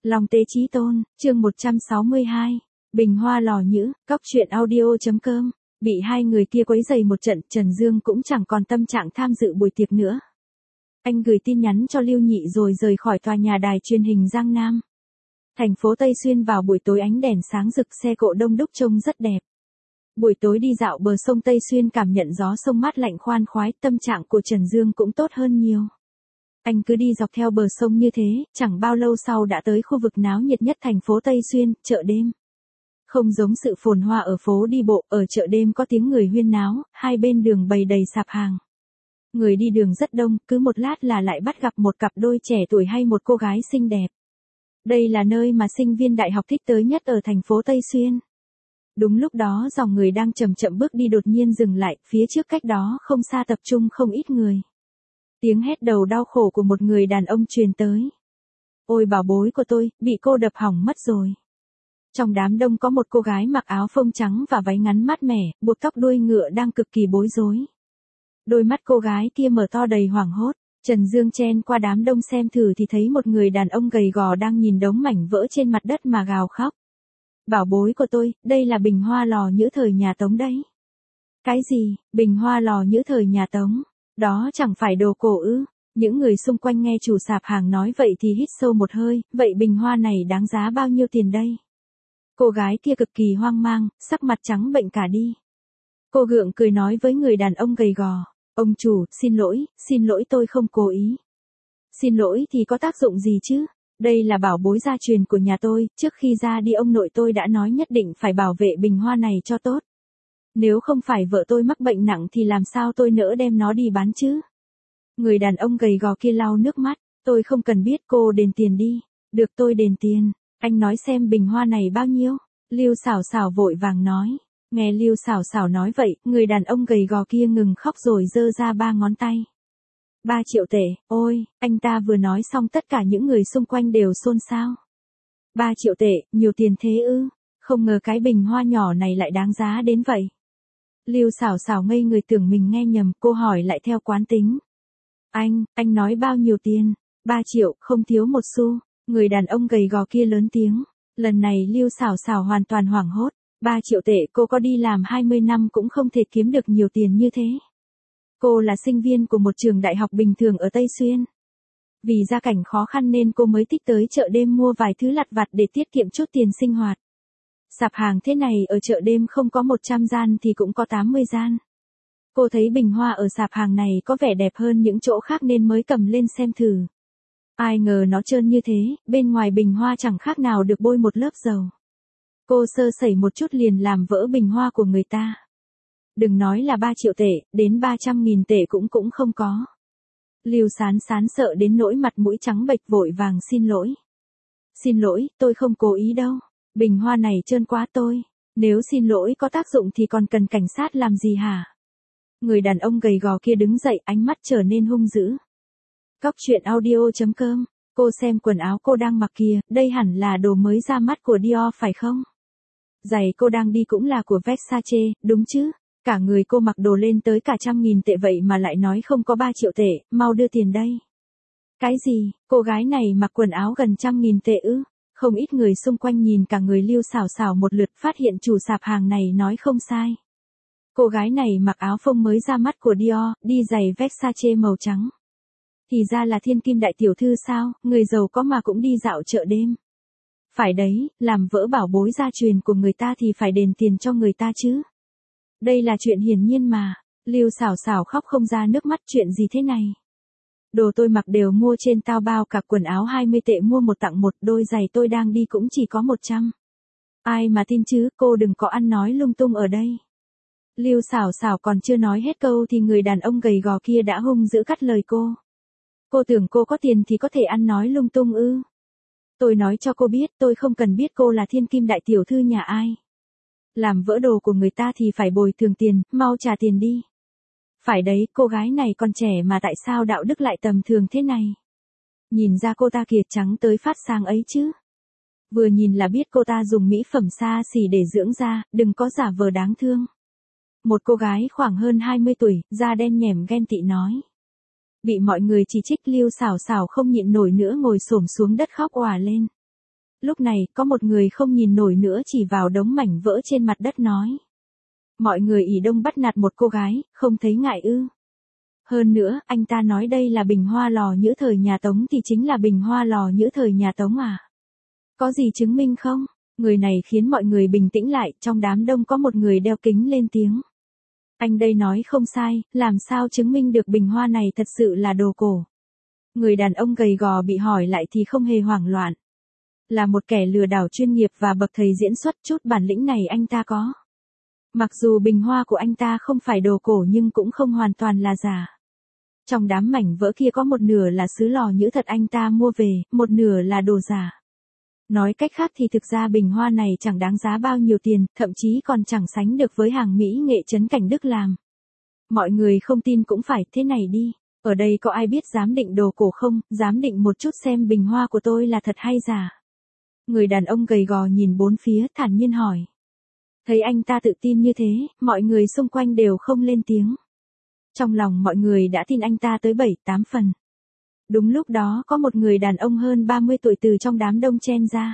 Long Tế Chí Tôn, chương 162. Bình hoa lò nhữ, cóc truyện audio.com. Bị hai người kia quấy rầy một trận, Trần Dương cũng chẳng còn tâm trạng tham dự buổi tiệc nữa. Anh gửi tin nhắn cho Lưu Nhị rồi rời khỏi tòa nhà đài truyền hình Giang Nam. Thành phố Tây Xuyên vào buổi tối ánh đèn sáng rực, xe cộ đông đúc trông rất đẹp. Buổi tối đi dạo bờ sông Tây Xuyên cảm nhận gió sông mát lạnh khoan khoái, tâm trạng của Trần Dương cũng tốt hơn nhiều. Anh cứ đi dọc theo bờ sông như thế, chẳng bao lâu sau đã tới khu vực náo nhiệt nhất thành phố Tây Xuyên, chợ đêm. Không giống sự phồn hoa ở phố đi bộ, ở chợ đêm có tiếng người huyên náo, hai bên đường bày đầy sạp hàng. Người đi đường rất đông, cứ một lát là lại bắt gặp một cặp đôi trẻ tuổi hay một cô gái xinh đẹp. Đây là nơi mà sinh viên đại học thích tới nhất ở thành phố Tây Xuyên. Đúng lúc đó dòng người đang chậm chậm bước đi đột nhiên dừng lại, phía trước cách đó không xa tập trung không ít người. Tiếng hét đầu đau khổ của một người đàn ông truyền tới. Ôi bảo bối của tôi, bị cô đập hỏng mất rồi. Trong đám đông có một cô gái mặc áo phông trắng và váy ngắn mát mẻ, buộc tóc đuôi ngựa đang cực kỳ bối rối. Đôi mắt cô gái kia mở to đầy hoảng hốt. Trần Dương chen qua đám đông xem thử thì thấy một người đàn ông gầy gò đang nhìn đống mảnh vỡ trên mặt đất mà gào khóc. Bảo bối của tôi, đây là bình hoa lò nhữ thời nhà Tống đấy. Cái gì, bình hoa lò nhữ thời nhà Tống? Đó chẳng phải đồ cổ ư? Những người xung quanh nghe chủ sạp hàng nói vậy thì hít sâu một hơi, vậy bình hoa này đáng giá bao nhiêu tiền đây? Cô gái kia cực kỳ hoang mang, sắc mặt trắng bệnh cả đi. Cô gượng cười nói với người đàn ông gầy gò, ông chủ, xin lỗi tôi không cố ý. Xin lỗi thì có tác dụng gì chứ? Đây là bảo bối gia truyền của nhà tôi, trước khi ra đi ông nội tôi đã nói nhất định phải bảo vệ bình hoa này cho tốt. Nếu không phải vợ tôi mắc bệnh nặng thì làm sao tôi nỡ đem nó đi bán chứ? Người đàn ông gầy gò kia lau nước mắt, tôi không cần biết, cô đền tiền đi. Được, tôi đền tiền. Anh nói xem bình hoa này bao nhiêu? Lưu Xảo Xảo vội vàng nói. Nghe Lưu Xảo Xảo nói vậy, người đàn ông gầy gò kia ngừng khóc rồi giơ ra 3 ngón tay. 3 triệu tệ, ôi, anh ta vừa nói xong tất cả những người xung quanh đều xôn xao. 3 triệu tệ, nhiều tiền thế ư? Không ngờ cái bình hoa nhỏ này lại đáng giá đến vậy. Lưu Xảo Xảo ngây người tưởng mình nghe nhầm, cô hỏi lại theo quán tính. Anh nói bao nhiêu tiền? 3 triệu, không thiếu một xu. Người đàn ông gầy gò kia lớn tiếng. Lần này Lưu Xảo Xảo hoàn toàn hoảng hốt. 3 triệu tệ, cô có đi làm 20 năm cũng không thể kiếm được nhiều tiền như thế. Cô là sinh viên của một trường đại học bình thường ở Tây Xuyên. Vì gia cảnh khó khăn nên cô mới thích tới chợ đêm mua vài thứ lặt vặt để tiết kiệm chút tiền sinh hoạt. Sạp hàng thế này ở chợ đêm không có 100 gian thì cũng có 80 gian. Cô thấy bình hoa ở sạp hàng này có vẻ đẹp hơn những chỗ khác nên mới cầm lên xem thử. Ai ngờ nó trơn như thế, bên ngoài bình hoa chẳng khác nào được bôi một lớp dầu. Cô sơ sẩy một chút liền làm vỡ bình hoa của người ta. Đừng nói là 3 triệu tệ, đến 300.000 tệ cũng không có. Lưu Sán Sán sợ đến nỗi mặt mũi trắng bệch vội vàng xin lỗi. Xin lỗi, tôi không cố ý đâu. Bình hoa này trơn quá tôi. Nếu xin lỗi có tác dụng thì còn cần cảnh sát làm gì hả? Người đàn ông gầy gò kia đứng dậy, ánh mắt trở nên hung dữ. Cóc truyện audio.com. Cô xem quần áo cô đang mặc kìa, đây hẳn là đồ mới ra mắt của Dior phải không? Giày cô đang đi cũng là của Versace, đúng chứ? Cả người cô mặc đồ lên tới cả 100.000 tệ vậy mà lại nói không có 3 triệu tệ, mau đưa tiền đây. Cái gì, cô gái này mặc quần áo gần 100.000 tệ ư? Không ít người xung quanh nhìn cả người Lưu Xảo Xảo một lượt, phát hiện chủ sạp hàng này nói không sai. Cô gái này mặc áo phông mới ra mắt của Dior, đi giày Versace màu trắng. Thì ra là thiên kim đại tiểu thư sao, người giàu có mà cũng đi dạo chợ đêm. Phải đấy, làm vỡ bảo bối gia truyền của người ta thì phải đền tiền cho người ta chứ. Đây là chuyện hiển nhiên mà. Lưu Xảo Xảo khóc không ra nước mắt, chuyện gì thế này? Đồ tôi mặc đều mua trên Taobao, cả quần áo 20 tệ mua một tặng một, đôi giày tôi đang đi cũng chỉ có 100. Ai mà tin chứ, cô đừng có ăn nói lung tung ở đây. Lưu Xảo Xảo còn chưa nói hết câu thì người đàn ông gầy gò kia đã hung dữ cắt lời cô. Cô tưởng cô có tiền thì có thể ăn nói lung tung ư? Tôi nói cho cô biết, tôi không cần biết cô là thiên kim đại tiểu thư nhà ai. Làm vỡ đồ của người ta thì phải bồi thường tiền, mau trả tiền đi. Phải đấy, cô gái này còn trẻ mà tại sao đạo đức lại tầm thường thế này? Nhìn ra cô ta kìa, trắng tới phát sáng ấy chứ. Vừa nhìn là biết cô ta dùng mỹ phẩm xa xỉ để dưỡng da, đừng có giả vờ đáng thương. Một cô gái khoảng hơn 20 tuổi, da đen nhẻm ghen tị nói. Bị mọi người chỉ trích, Lưu Xảo Xảo không nhịn nổi nữa ngồi xổm xuống đất khóc òa lên. Lúc này, có một người không nhìn nổi nữa chỉ vào đống mảnh vỡ trên mặt đất nói. Mọi người ỷ đông bắt nạt một cô gái, không thấy ngại ư? Hơn nữa, anh ta nói đây là bình hoa lò nhữ thời nhà Tống thì chính là bình hoa lò nhữ thời nhà Tống à? Có gì chứng minh không? Người này khiến mọi người bình tĩnh lại, trong đám đông có một người đeo kính lên tiếng. Anh đây nói không sai, làm sao chứng minh được bình hoa này thật sự là đồ cổ? Người đàn ông gầy gò bị hỏi lại thì không hề hoảng loạn. Là một kẻ lừa đảo chuyên nghiệp và bậc thầy diễn xuất, chút bản lĩnh này anh ta có. Mặc dù bình hoa của anh ta không phải đồ cổ nhưng cũng không hoàn toàn là giả. Trong đám mảnh vỡ kia có một nửa là sứ lò nhữ thật anh ta mua về, một nửa là đồ giả. Nói cách khác thì thực ra bình hoa này chẳng đáng giá bao nhiêu tiền, thậm chí còn chẳng sánh được với hàng mỹ nghệ Trấn Cảnh Đức làm. Mọi người không tin cũng phải thế này đi. Ở đây có ai biết giám định đồ cổ không, giám định một chút xem bình hoa của tôi là thật hay giả. Người đàn ông gầy gò nhìn bốn phía thản nhiên hỏi. Thấy anh ta tự tin như thế, mọi người xung quanh đều không lên tiếng. Trong lòng mọi người đã tin anh ta tới 7-8 phần. Đúng lúc đó có một người đàn ông hơn 30 tuổi từ trong đám đông chen ra.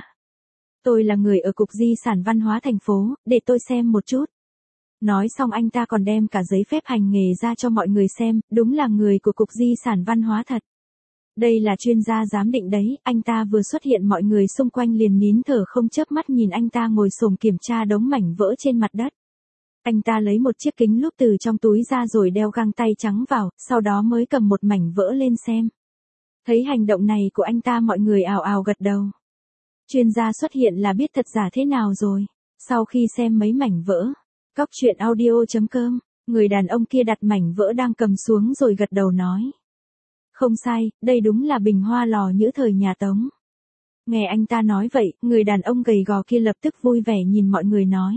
Tôi là người ở Cục Di sản Văn hóa thành phố, để tôi xem một chút. Nói xong anh ta còn đem cả giấy phép hành nghề ra cho mọi người xem, đúng là người của Cục Di sản Văn hóa thật. Đây là chuyên gia giám định đấy, anh ta vừa xuất hiện mọi người xung quanh liền nín thở không chớp mắt nhìn anh ta ngồi xổm kiểm tra đống mảnh vỡ trên mặt đất. Anh ta lấy một chiếc kính lúp từ trong túi ra rồi đeo găng tay trắng vào, sau đó mới cầm một mảnh vỡ lên xem. Thấy hành động này của anh ta mọi người ào ào gật đầu. Chuyên gia xuất hiện là biết thật giả thế nào rồi. Sau khi xem mấy mảnh vỡ, Cóc truyện audio.com, người đàn ông kia đặt mảnh vỡ đang cầm xuống rồi gật đầu nói. Không sai, đây đúng là bình hoa lò nhữ thời nhà Tống. Nghe anh ta nói vậy, người đàn ông gầy gò kia lập tức vui vẻ nhìn mọi người nói.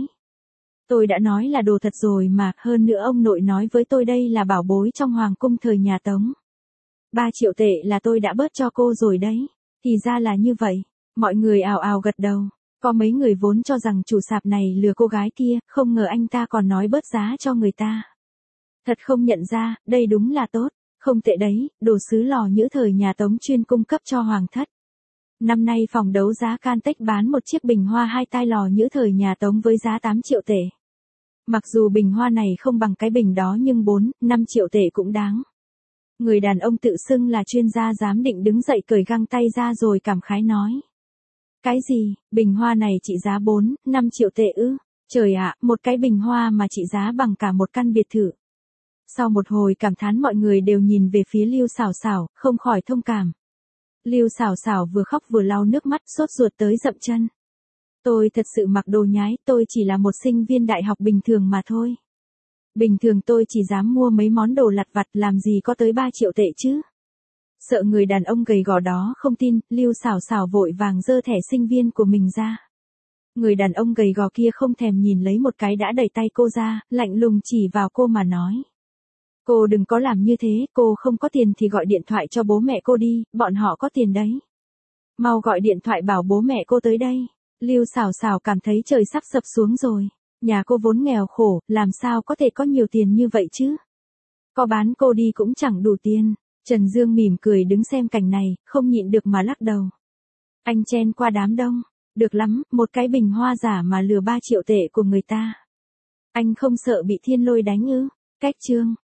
Tôi đã nói là đồ thật rồi mà, hơn nữa ông nội nói với tôi đây là bảo bối trong hoàng cung thời nhà Tống. 3 triệu tệ là tôi đã bớt cho cô rồi đấy. Thì ra là như vậy. Mọi người ào ào gật đầu. Có mấy người vốn cho rằng chủ sạp này lừa cô gái kia, không ngờ anh ta còn nói bớt giá cho người ta. Thật không nhận ra, đây đúng là tốt. Không tệ đấy, đồ sứ lò nhữ thời nhà Tống chuyên cung cấp cho hoàng thất. Năm nay phòng đấu giá Cantech bán một chiếc bình hoa 2 tai lò nhữ thời nhà Tống với giá 8 triệu tệ. Mặc dù bình hoa này không bằng cái bình đó nhưng 4-5 triệu tệ cũng đáng. Người đàn ông tự xưng là chuyên gia giám định đứng dậy cởi găng tay ra rồi cảm khái nói. Cái gì, bình hoa này trị giá 4-5 triệu tệ ư? Trời ạ, một cái bình hoa mà trị giá bằng cả một căn biệt thự. Sau một hồi cảm thán mọi người đều nhìn về phía Lưu Sảo Sảo, không khỏi thông cảm. Lưu Sảo Sảo vừa khóc vừa lau nước mắt sốt ruột tới dậm chân. Tôi thật sự mặc đồ nhái, tôi chỉ là một sinh viên đại học bình thường mà thôi. Bình thường tôi chỉ dám mua mấy món đồ lặt vặt làm gì có tới 3 triệu tệ chứ. Sợ người đàn ông gầy gò đó không tin, Lưu Sảo Sảo vội vàng giơ thẻ sinh viên của mình ra. Người đàn ông gầy gò kia không thèm nhìn lấy một cái đã đẩy tay cô ra, lạnh lùng chỉ vào cô mà nói. Cô đừng có làm như thế, cô không có tiền thì gọi điện thoại cho bố mẹ cô đi, bọn họ có tiền đấy. Mau gọi điện thoại bảo bố mẹ cô tới đây. Lưu Sảo Sảo cảm thấy trời sắp sập xuống rồi. Nhà cô vốn nghèo khổ, làm sao có thể có nhiều tiền như vậy chứ? Có bán cô đi cũng chẳng đủ tiền. Trần Dương mỉm cười đứng xem cảnh này, không nhịn được mà lắc đầu. Anh chen qua đám đông. Được lắm, một cái bình hoa giả mà lừa 3 triệu tệ của người ta. Anh không sợ bị thiên lôi đánh ư? Cách chương.